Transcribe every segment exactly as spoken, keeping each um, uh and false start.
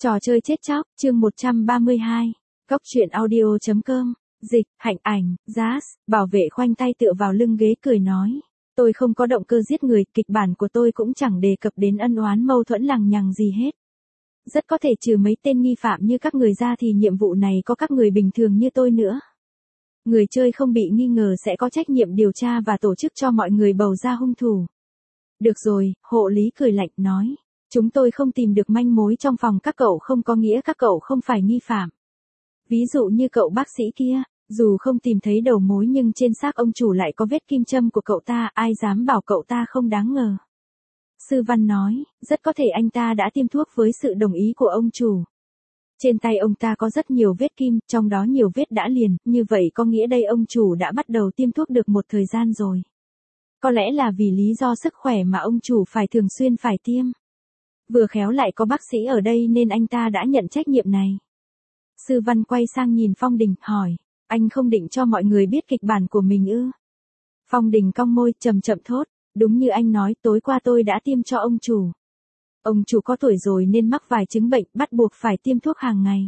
Trò chơi chết chóc, chương một trăm ba mươi hai. Góc truyện audio chấm com. Dịch, Hạnh Ảnh, Jazz, bảo vệ khoanh tay tựa vào lưng ghế cười nói. Tôi không có động cơ giết người, kịch bản của tôi cũng chẳng đề cập đến ân oán mâu thuẫn lằng nhằng gì hết. Rất có thể trừ mấy tên nghi phạm như các người ra thì nhiệm vụ này có các người bình thường như tôi nữa. Người chơi không bị nghi ngờ sẽ có trách nhiệm điều tra và tổ chức cho mọi người bầu ra hung thủ. Được rồi, hộ lý cười lạnh nói. Chúng tôi không tìm được manh mối trong phòng các cậu không có nghĩa các cậu không phải nghi phạm. Ví dụ như cậu bác sĩ kia, dù không tìm thấy đầu mối nhưng trên xác ông chủ lại có vết kim châm của cậu ta, ai dám bảo cậu ta không đáng ngờ. Sư Văn nói, rất có thể anh ta đã tiêm thuốc với sự đồng ý của ông chủ. Trên tay ông ta có rất nhiều vết kim, trong đó nhiều vết đã liền, như vậy có nghĩa đây ông chủ đã bắt đầu tiêm thuốc được một thời gian rồi. Có lẽ là vì lý do sức khỏe mà ông chủ phải thường xuyên phải tiêm. Vừa khéo lại có bác sĩ ở đây nên anh ta đã nhận trách nhiệm này. Sư Văn quay sang nhìn Phong Đình, hỏi, anh không định cho mọi người biết kịch bản của mình ư? Phong Đình cong môi, chậm chậm thốt, đúng như anh nói, tối qua tôi đã tiêm cho ông chủ. Ông chủ có tuổi rồi nên mắc vài chứng bệnh, bắt buộc phải tiêm thuốc hàng ngày.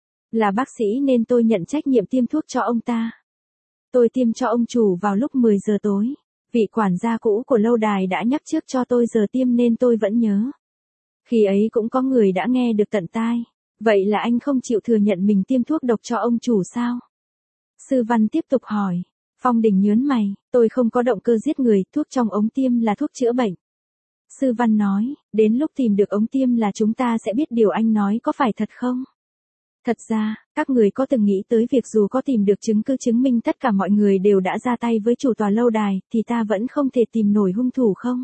Là bác sĩ nên tôi nhận trách nhiệm tiêm thuốc cho ông ta. Tôi tiêm cho ông chủ vào lúc mười giờ tối. Vị quản gia cũ của lâu đài đã nhắc trước cho tôi giờ tiêm nên tôi vẫn nhớ. Khi ấy cũng có người đã nghe được tận tai. Vậy là anh không chịu thừa nhận mình tiêm thuốc độc cho ông chủ sao? Sư Văn tiếp tục hỏi. Phong Đình nhớn mày, tôi không có động cơ giết người, thuốc trong ống tiêm là thuốc chữa bệnh. Sư Văn nói, đến lúc tìm được ống tiêm là chúng ta sẽ biết điều anh nói có phải thật không? Thật ra, các người có từng nghĩ tới việc dù có tìm được chứng cứ chứng minh tất cả mọi người đều đã ra tay với chủ tòa lâu đài, thì ta vẫn không thể tìm nổi hung thủ không?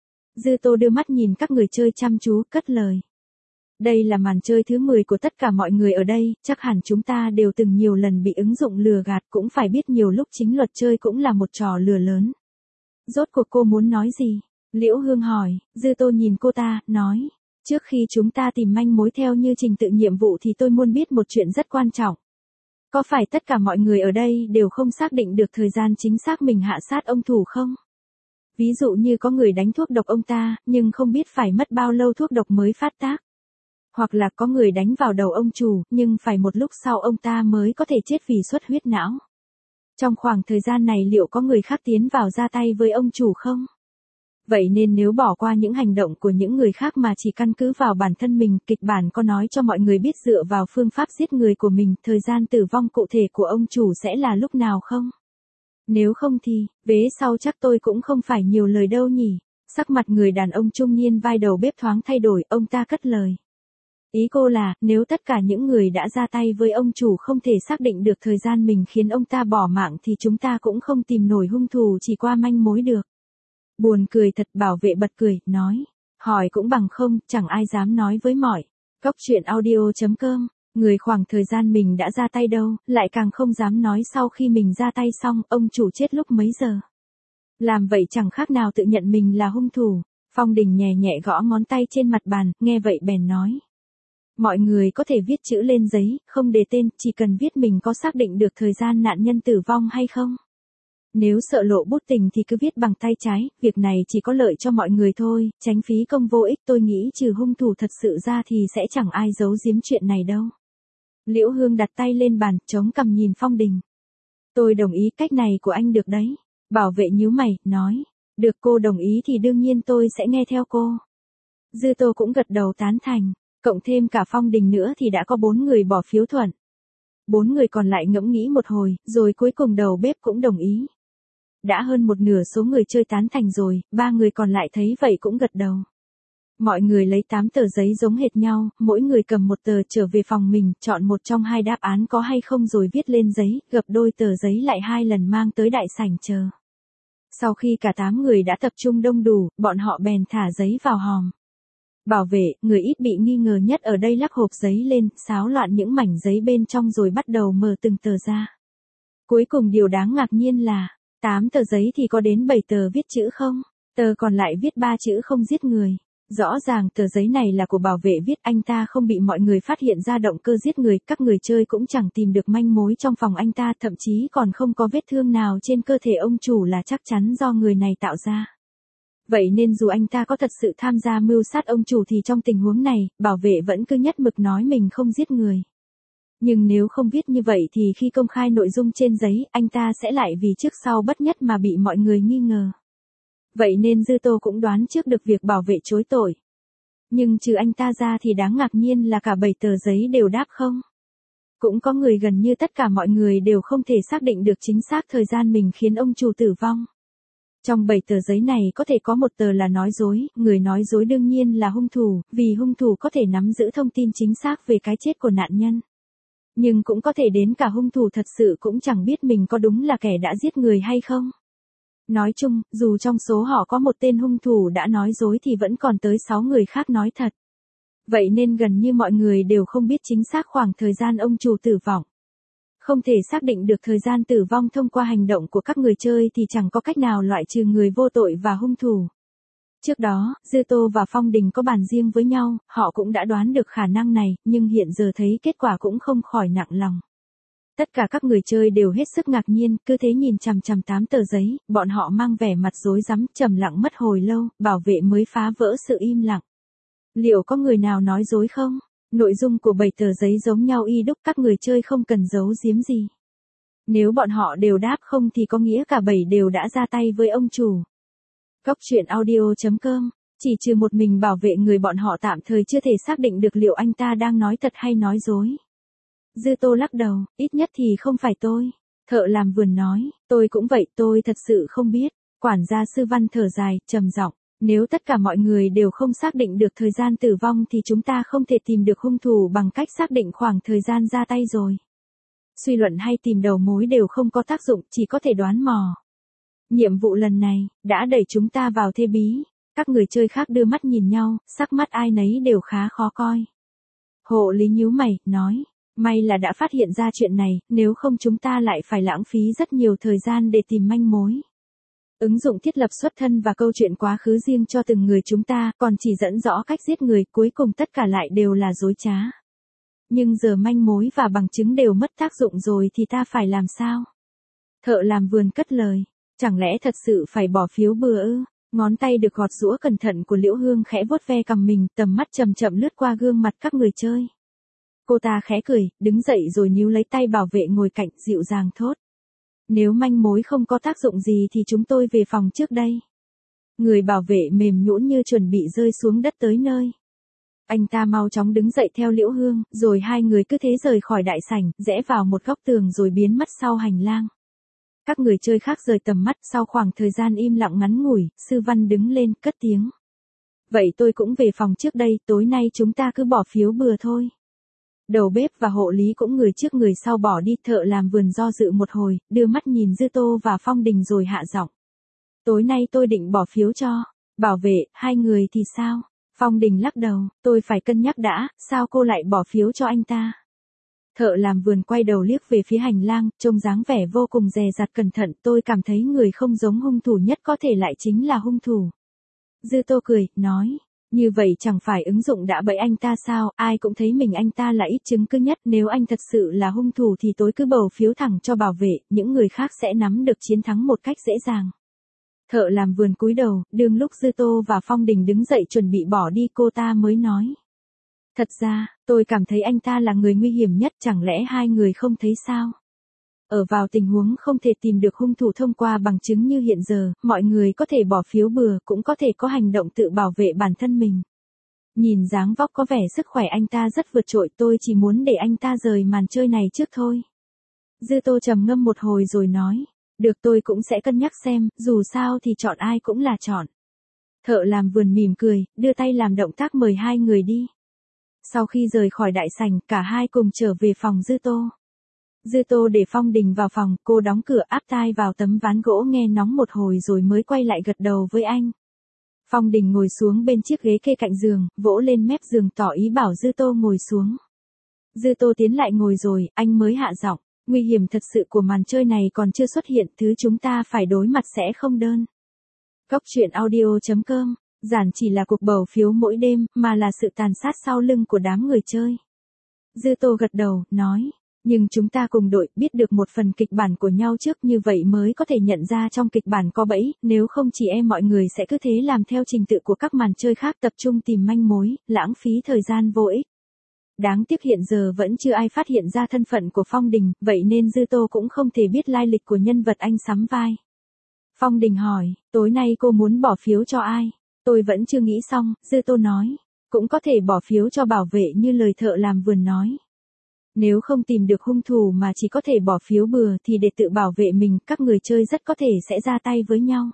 Dư Tô đưa mắt nhìn các người chơi chăm chú, cất lời. Đây là màn chơi thứ mười của tất cả mọi người ở đây, chắc hẳn chúng ta đều từng nhiều lần bị ứng dụng lừa gạt, cũng phải biết nhiều lúc chính luật chơi cũng là một trò lừa lớn. Rốt cuộc cô muốn nói gì? Liễu Hương hỏi, Dư Tô nhìn cô ta, nói. Trước khi chúng ta tìm manh mối theo như trình tự nhiệm vụ thì tôi muốn biết một chuyện rất quan trọng. Có phải tất cả mọi người ở đây đều không xác định được thời gian chính xác mình hạ sát ông thủ không? Ví dụ như có người đánh thuốc độc ông ta, nhưng không biết phải mất bao lâu thuốc độc mới phát tác. Hoặc là có người đánh vào đầu ông chủ, nhưng phải một lúc sau ông ta mới có thể chết vì xuất huyết não. Trong khoảng thời gian này liệu có người khác tiến vào ra tay với ông chủ không? Vậy nên nếu bỏ qua những hành động của những người khác mà chỉ căn cứ vào bản thân mình, kịch bản có nói cho mọi người biết dựa vào phương pháp giết người của mình, thời gian tử vong cụ thể của ông chủ sẽ là lúc nào không? Nếu không thì, vế sau chắc tôi cũng không phải nhiều lời đâu nhỉ. Sắc mặt người đàn ông trung niên vai đầu bếp thoáng thay đổi, ông ta cất lời. Ý cô là, nếu tất cả những người đã ra tay với ông chủ không thể xác định được thời gian mình khiến ông ta bỏ mạng thì chúng ta cũng không tìm nổi hung thủ chỉ qua manh mối được. Buồn cười thật, bảo vệ bật cười, nói. Hỏi cũng bằng không, chẳng ai dám nói với mọi. Góc truyện audio chấm com. Người khoảng thời gian mình đã ra tay đâu, lại càng không dám nói sau khi mình ra tay xong, ông chủ chết lúc mấy giờ. Làm vậy chẳng khác nào tự nhận mình là hung thủ. Phong Đình nhẹ nhẹ gõ ngón tay trên mặt bàn, nghe vậy bèn nói. Mọi người có thể viết chữ lên giấy, không đề tên, chỉ cần viết mình có xác định được thời gian nạn nhân tử vong hay không. Nếu sợ lộ bút tình thì cứ viết bằng tay trái, việc này chỉ có lợi cho mọi người thôi, tránh phí công vô ích. Tôi nghĩ trừ hung thủ thật sự ra thì sẽ chẳng ai giấu giếm chuyện này đâu. Liễu Hương đặt tay lên bàn, chống cằm nhìn Phong Đình. Tôi đồng ý cách này của anh được đấy. Bảo vệ nhíu mày, nói. Được, cô đồng ý thì đương nhiên tôi sẽ nghe theo cô. Dư Tô cũng gật đầu tán thành. Cộng thêm cả Phong Đình nữa thì đã có bốn người bỏ phiếu thuận. Bốn người còn lại ngẫm nghĩ một hồi, rồi cuối cùng đầu bếp cũng đồng ý. Đã hơn một nửa số người chơi tán thành rồi, ba người còn lại thấy vậy cũng gật đầu. Mọi người lấy tám tờ giấy giống hệt nhau, mỗi người cầm một tờ trở về phòng mình, chọn một trong hai đáp án có hay không rồi viết lên giấy, gập đôi tờ giấy lại hai lần mang tới đại sảnh chờ. Sau khi cả tám người đã tập trung đông đủ, bọn họ bèn thả giấy vào hòm. Bảo vệ, người ít bị nghi ngờ nhất ở đây lắc hộp giấy lên, xáo loạn những mảnh giấy bên trong rồi bắt đầu mở từng tờ ra. Cuối cùng điều đáng ngạc nhiên là, tám tờ giấy thì có đến bảy tờ viết chữ không, tờ còn lại viết ba chữ không giết người. Rõ ràng tờ giấy này là của bảo vệ viết, anh ta không bị mọi người phát hiện ra động cơ giết người, các người chơi cũng chẳng tìm được manh mối trong phòng anh ta, thậm chí còn không có vết thương nào trên cơ thể ông chủ là chắc chắn do người này tạo ra. Vậy nên dù anh ta có thật sự tham gia mưu sát ông chủ thì trong tình huống này, bảo vệ vẫn cứ nhất mực nói mình không giết người. Nhưng nếu không viết như vậy thì khi công khai nội dung trên giấy, anh ta sẽ lại vì trước sau bất nhất mà bị mọi người nghi ngờ. Vậy nên Dư Tô cũng đoán trước được việc bảo vệ chối tội. Nhưng trừ anh ta ra thì đáng ngạc nhiên là cả bảy tờ giấy đều đáp không. Cũng có người gần như tất cả mọi người đều không thể xác định được chính xác thời gian mình khiến ông chủ tử vong. Trong bảy tờ giấy này có thể có một tờ là nói dối, người nói dối đương nhiên là hung thủ, vì hung thủ có thể nắm giữ thông tin chính xác về cái chết của nạn nhân. Nhưng cũng có thể đến cả hung thủ thật sự cũng chẳng biết mình có đúng là kẻ đã giết người hay không. Nói chung, dù trong số họ có một tên hung thủ đã nói dối thì vẫn còn tới sáu người khác nói thật. Vậy nên gần như mọi người đều không biết chính xác khoảng thời gian ông chủ tử vong. Không thể xác định được thời gian tử vong thông qua hành động của các người chơi thì chẳng có cách nào loại trừ người vô tội và hung thủ. Trước đó, Dư Tô và Phong Đình có bàn riêng với nhau, họ cũng đã đoán được khả năng này, nhưng hiện giờ thấy kết quả cũng không khỏi nặng lòng. Tất cả các người chơi đều hết sức ngạc nhiên, cứ thế nhìn chằm chằm tám tờ giấy, bọn họ mang vẻ mặt rối rắm, trầm lặng mất hồi lâu, bảo vệ mới phá vỡ sự im lặng. Liệu có người nào nói dối không? Nội dung của bảy tờ giấy giống nhau y đúc, các người chơi không cần giấu giếm gì. Nếu bọn họ đều đáp không thì có nghĩa cả bảy đều đã ra tay với ông chủ. Góc truyện audio chấm com, chỉ trừ một mình bảo vệ người bọn họ tạm thời chưa thể xác định được liệu anh ta đang nói thật hay nói dối. Dư Tô lắc đầu, ít nhất thì không phải tôi. Thợ làm vườn nói, tôi cũng vậy, tôi thật sự không biết. Quản gia Sư Văn thở dài, trầm giọng, nếu tất cả mọi người đều không xác định được thời gian tử vong thì chúng ta không thể tìm được hung thủ bằng cách xác định khoảng thời gian ra tay rồi. Suy luận hay tìm đầu mối đều không có tác dụng, chỉ có thể đoán mò. Nhiệm vụ lần này, đã đẩy chúng ta vào thế bí. Các người chơi khác đưa mắt nhìn nhau, sắc mắt ai nấy đều khá khó coi. Hộ lý nhíu mày, nói, may là đã phát hiện ra chuyện này, nếu không chúng ta lại phải lãng phí rất nhiều thời gian để tìm manh mối. Ứng dụng thiết lập xuất thân và câu chuyện quá khứ riêng cho từng người chúng ta, còn chỉ dẫn rõ cách giết người, cuối cùng tất cả lại đều là dối trá. Nhưng giờ manh mối và bằng chứng đều mất tác dụng rồi thì ta phải làm sao? Thợ làm vườn cất lời, chẳng lẽ thật sự phải bỏ phiếu bừa ư? Ngón tay được gọt giũa cẩn thận của Liễu Hương khẽ vuốt ve cằm mình, tầm mắt chậm chậm lướt qua gương mặt các người chơi. Cô ta khẽ cười, đứng dậy rồi níu lấy tay bảo vệ ngồi cạnh, dịu dàng thốt. Nếu manh mối không có tác dụng gì thì chúng tôi về phòng trước đây. Người bảo vệ mềm nhũn như chuẩn bị rơi xuống đất tới nơi. Anh ta mau chóng đứng dậy theo Liễu Hương, rồi hai người cứ thế rời khỏi đại sảnh, rẽ vào một góc tường rồi biến mất sau hành lang. Các người chơi khác rời tầm mắt, sau khoảng thời gian im lặng ngắn ngủi, Sư Văn đứng lên, cất tiếng. Vậy tôi cũng về phòng trước đây, tối nay chúng ta cứ bỏ phiếu bừa thôi. Đầu bếp và hộ lý cũng người trước người sau bỏ đi, thợ làm vườn do dự một hồi, đưa mắt nhìn Dư Tô và Phong Đình rồi hạ giọng. Tối nay tôi định bỏ phiếu cho, bảo vệ, hai người thì sao? Phong Đình lắc đầu, tôi phải cân nhắc đã, sao cô lại bỏ phiếu cho anh ta? Thợ làm vườn quay đầu liếc về phía hành lang, trông dáng vẻ vô cùng dè dặt cẩn thận, tôi cảm thấy người không giống hung thủ nhất có thể lại chính là hung thủ. Dư Tô cười, nói, như vậy chẳng phải ứng dụng đã bẫy anh ta sao, ai cũng thấy mình anh ta là ít chứng cứ nhất, nếu anh thật sự là hung thủ thì tối cứ bầu phiếu thẳng cho bảo vệ, những người khác sẽ nắm được chiến thắng một cách dễ dàng. Thợ làm vườn cúi đầu, đương lúc Dư Tô và Phong Đình đứng dậy chuẩn bị bỏ đi cô ta mới nói. Thật ra, tôi cảm thấy anh ta là người nguy hiểm nhất, chẳng lẽ hai người không thấy sao? Ở vào tình huống không thể tìm được hung thủ thông qua bằng chứng như hiện giờ, mọi người có thể bỏ phiếu bừa, cũng có thể có hành động tự bảo vệ bản thân mình. Nhìn dáng vóc có vẻ sức khỏe anh ta rất vượt trội, tôi chỉ muốn để anh ta rời màn chơi này trước thôi. Dư Tô trầm ngâm một hồi rồi nói, được tôi cũng sẽ cân nhắc xem, dù sao thì chọn ai cũng là chọn. Thợ làm vườn mỉm cười, đưa tay làm động tác mời hai người đi. Sau khi rời khỏi đại sảnh, cả hai cùng trở về phòng Dư Tô. Dư Tô để Phong Đình vào phòng, cô đóng cửa áp tai vào tấm ván gỗ nghe nóng một hồi rồi mới quay lại gật đầu với anh. Phong Đình ngồi xuống bên chiếc ghế kê cạnh giường, vỗ lên mép giường tỏ ý bảo Dư Tô ngồi xuống. Dư Tô tiến lại ngồi rồi, anh mới hạ giọng, nguy hiểm thật sự của màn chơi này còn chưa xuất hiện, thứ chúng ta phải đối mặt sẽ không đơn. Góc truyện audio chấm com, giản chỉ là cuộc bầu phiếu mỗi đêm, mà là sự tàn sát sau lưng của đám người chơi. Dư Tô gật đầu, nói, Nhưng chúng ta cùng đội biết được một phần kịch bản của nhau trước như vậy mới có thể nhận ra trong kịch bản có bẫy, nếu không chỉ e mọi người sẽ cứ thế làm theo trình tự của các màn chơi khác tập trung tìm manh mối, lãng phí thời gian vô ích. Đáng tiếc hiện giờ vẫn chưa ai phát hiện ra thân phận của Phong Đình, vậy nên Dư Tô cũng không thể biết lai lịch của nhân vật anh sắm vai. Phong Đình hỏi, tối nay cô muốn bỏ phiếu cho ai? Tôi vẫn chưa nghĩ xong, Dư Tô nói. Cũng có thể bỏ phiếu cho bảo vệ như lời thợ làm vườn nói. Nếu không tìm được hung thủ mà chỉ có thể bỏ phiếu bừa thì để tự bảo vệ mình, các người chơi rất có thể sẽ ra tay với nhau.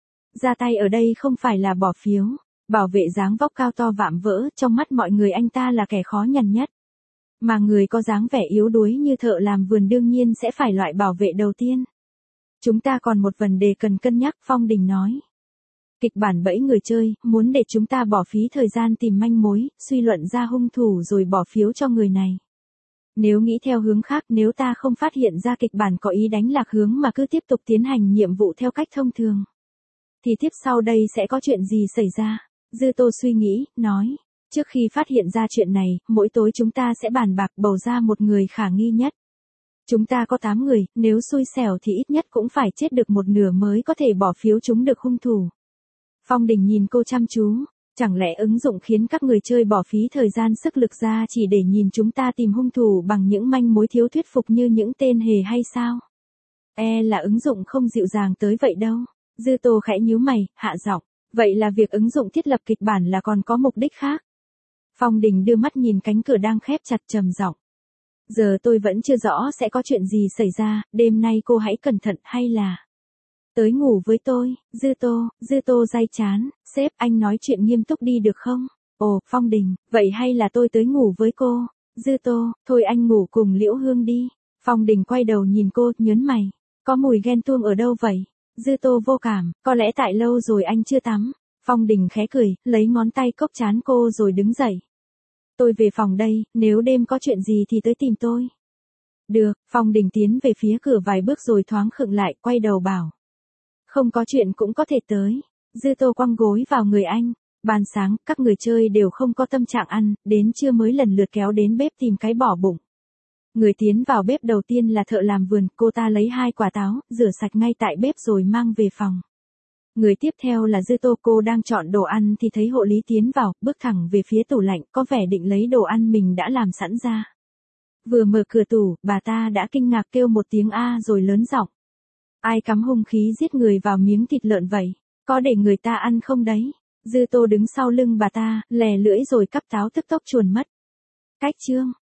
Ra tay ở đây không phải là bỏ phiếu. Bảo vệ dáng vóc cao to vạm vỡ, trong mắt mọi người anh ta là kẻ khó nhằn nhất. Mà người có dáng vẻ yếu đuối như thợ làm vườn đương nhiên sẽ phải loại bảo vệ đầu tiên. Chúng ta còn một vấn đề cần cân nhắc, Phong Đình nói. Kịch bản bẫy người chơi, muốn để chúng ta bỏ phí thời gian tìm manh mối, suy luận ra hung thủ rồi bỏ phiếu cho người này. Nếu nghĩ theo hướng khác, nếu ta không phát hiện ra kịch bản có ý đánh lạc hướng mà cứ tiếp tục tiến hành nhiệm vụ theo cách thông thường, thì tiếp sau đây sẽ có chuyện gì xảy ra? Dư Tô suy nghĩ, nói. Trước khi phát hiện ra chuyện này, mỗi tối chúng ta sẽ bàn bạc bầu ra một người khả nghi nhất. Chúng ta có tám người, nếu xui xẻo thì ít nhất cũng phải chết được một nửa mới có thể bỏ phiếu trúng được hung thủ. Phong Đình nhìn cô chăm chú. Chẳng lẽ ứng dụng khiến các người chơi bỏ phí thời gian sức lực ra chỉ để nhìn chúng ta tìm hung thủ bằng những manh mối thiếu thuyết phục như những tên hề hay sao? E là ứng dụng không dịu dàng tới vậy đâu. Dư Tô khẽ nhíu mày, hạ giọng. Vậy là việc ứng dụng thiết lập kịch bản là còn có mục đích khác. Phong Đình đưa mắt nhìn cánh cửa đang khép chặt trầm giọng. Giờ tôi vẫn chưa rõ sẽ có chuyện gì xảy ra, đêm nay cô hãy cẩn thận hay là... Tới ngủ với tôi, Dư Tô, Dư Tô day chán, sếp anh nói chuyện nghiêm túc đi được không? Ồ, Phong Đình, vậy hay là tôi tới ngủ với cô? Dư Tô, thôi anh ngủ cùng Liễu Hương đi. Phong Đình quay đầu nhìn cô, nhớn mày. Có mùi ghen tuông ở đâu vậy? Dư Tô vô cảm, có lẽ tại lâu rồi anh chưa tắm. Phong Đình khẽ cười, lấy ngón tay cốc trán cô rồi đứng dậy. Tôi về phòng đây, nếu đêm có chuyện gì thì tới tìm tôi. Được, Phong Đình tiến về phía cửa vài bước rồi thoáng khựng lại, quay đầu bảo. Không có chuyện cũng có thể tới. Dư Tô quăng gối vào người anh. Ban sáng, các người chơi đều không có tâm trạng ăn, đến trưa mới lần lượt kéo đến bếp tìm cái bỏ bụng. Người tiến vào bếp đầu tiên là thợ làm vườn, cô ta lấy hai quả táo, rửa sạch ngay tại bếp rồi mang về phòng. Người tiếp theo là Dư Tô, cô đang chọn đồ ăn thì thấy hộ lý tiến vào, bước thẳng về phía tủ lạnh, có vẻ định lấy đồ ăn mình đã làm sẵn ra. Vừa mở cửa tủ, bà ta đã kinh ngạc kêu một tiếng a rồi lớn giọng. Ai cắm hung khí giết người vào miếng thịt lợn vậy? Có để người ta ăn không đấy? Dư Tô đứng sau lưng bà ta, lè lưỡi rồi cắp táo tức tốc chuồn mất. Cách chương